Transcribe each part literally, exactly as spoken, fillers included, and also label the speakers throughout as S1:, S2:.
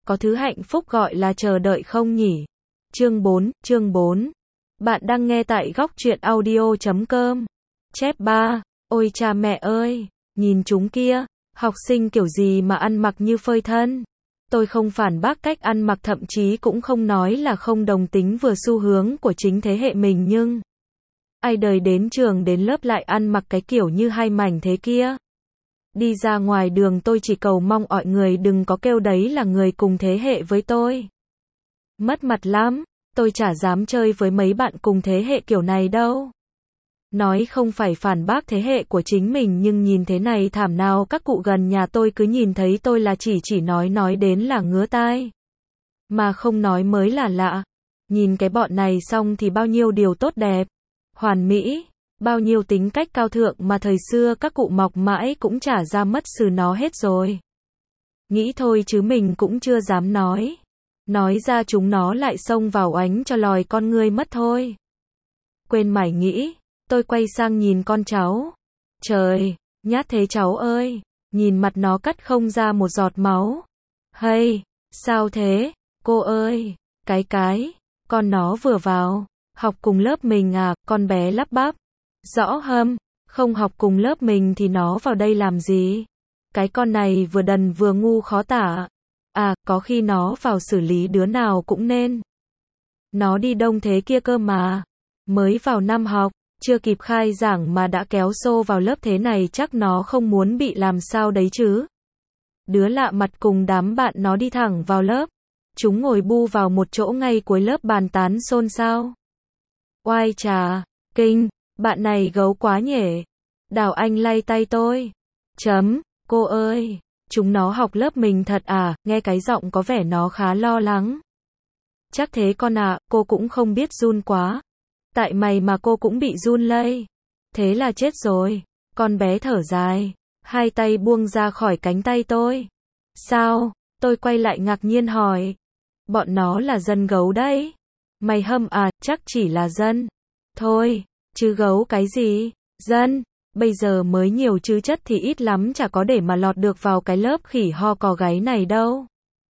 S1: có thứ hạnh phúc gọi là chờ đợi không nhỉ? Chương bốn, chương bốn. Bạn đang nghe tại góc truyện audio chấm com. Chép ba. Ôi cha mẹ ơi, nhìn chúng kia, học sinh kiểu gì mà ăn mặc như phơi thân. Tôi không phản bác cách ăn mặc, thậm chí cũng không nói là không đồng tính vừa xu hướng của chính thế hệ mình, nhưng ai đời đến trường đến lớp lại ăn mặc cái kiểu như hai mảnh thế kia. Đi ra ngoài đường tôi chỉ cầu mong mọi người đừng có kêu đấy là người cùng thế hệ với tôi. Mất mặt lắm, tôi chả dám chơi với mấy bạn cùng thế hệ kiểu này đâu. Nói không phải phản bác thế hệ của chính mình, nhưng nhìn thế này thảm nào các cụ gần nhà tôi cứ nhìn thấy tôi là chỉ chỉ nói nói đến là ngứa tai. Mà không nói mới là lạ. Nhìn cái bọn này xong thì bao nhiêu điều tốt đẹp, hoàn mỹ, bao nhiêu tính cách cao thượng mà thời xưa các cụ mọc mãi cũng chả ra mất sừ nó hết rồi. Nghĩ thôi chứ mình cũng chưa dám nói. Nói ra chúng nó lại xông vào oánh cho lòi con ngươi mất thôi. Quên mải nghĩ, tôi quay sang nhìn con cháu. Trời, nhát thế cháu ơi, nhìn mặt nó cắt không ra một giọt máu. Hay, sao thế, cô ơi, cái cái, con nó vừa vào, học cùng lớp mình à, con bé lắp bắp. Rõ hâm, không học cùng lớp mình thì nó vào đây làm gì? Cái con này vừa đần vừa ngu khó tả. À, có khi nó vào xử lý đứa nào cũng nên. Nó đi đông thế kia cơ mà. Mới vào năm học, chưa kịp khai giảng mà đã kéo xô vào lớp thế này, chắc nó không muốn bị làm sao đấy chứ. Đứa lạ mặt cùng đám bạn nó đi thẳng vào lớp. Chúng ngồi bu vào một chỗ ngay cuối lớp bàn tán xôn xao. Oai trà, kinh, bạn này gấu quá nhỉ. Đào Anh lay tay tôi. Chấm, cô ơi, chúng nó học lớp mình thật à, nghe cái giọng có vẻ nó khá lo lắng. Chắc thế con ạ, à, cô cũng không biết run quá. Tại mày mà cô cũng bị run lây. Thế là chết rồi. Con bé thở dài, hai tay buông ra khỏi cánh tay tôi. Sao? Tôi quay lại ngạc nhiên hỏi. Bọn nó là dân gấu đấy. Mày hâm à, chắc chỉ là dân. Thôi, chứ gấu cái gì? Dân, bây giờ mới nhiều chứ chất thì ít lắm chả có để mà lọt được vào cái lớp khỉ ho cò gáy này đâu.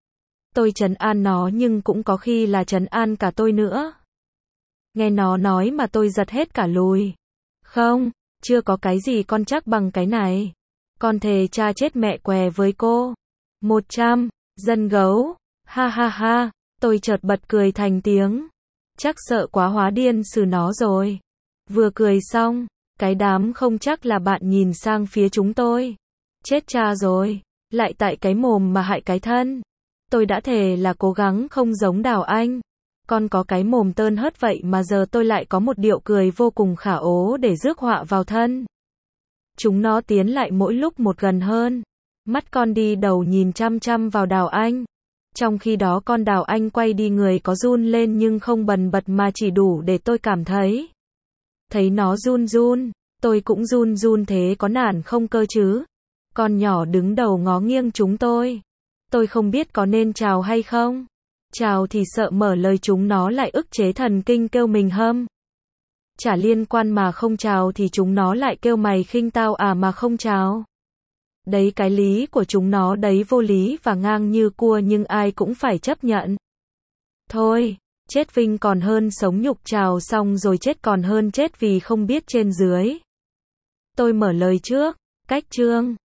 S1: Tôi trấn an nó nhưng cũng có khi là trấn an cả tôi nữa. Nghe nó nói mà tôi giật hết cả lùi. Không, chưa có cái gì con chắc bằng cái này. Con thề cha chết mẹ què với cô. Một trăm, dân gấu, ha ha ha, tôi chợt bật cười thành tiếng. Chắc sợ quá hóa điên xử nó rồi. Vừa cười xong, cái đám không chắc là bạn nhìn sang phía chúng tôi. Chết cha rồi, lại tại cái mồm mà hại cái thân. Tôi đã thề là cố gắng không giống Đào Anh. Con có cái mồm tơn hớt vậy mà giờ tôi lại có một điệu cười vô cùng khả ố để rước họa vào thân. Chúng nó tiến lại mỗi lúc một gần hơn. Mắt con đi đầu nhìn chăm chăm vào Đào Anh. Trong khi đó con Đào Anh quay đi, người có run lên nhưng không bần bật mà chỉ đủ để tôi cảm thấy. Thấy nó run run, tôi cũng run run, thế có nản không cơ chứ? Con nhỏ đứng đầu ngó nghiêng chúng tôi. Tôi không biết có nên chào hay không. Chào thì sợ mở lời chúng nó lại ức chế thần kinh kêu mình hâm. Chả liên quan, mà không chào thì chúng nó lại kêu mày khinh tao à mà không chào. Đấy cái lý của chúng nó đấy, vô lý và ngang như cua nhưng ai cũng phải chấp nhận. Thôi, chết vinh còn hơn sống nhục, chào xong rồi chết còn hơn chết vì không biết trên dưới. Tôi mở lời trước, cách chương.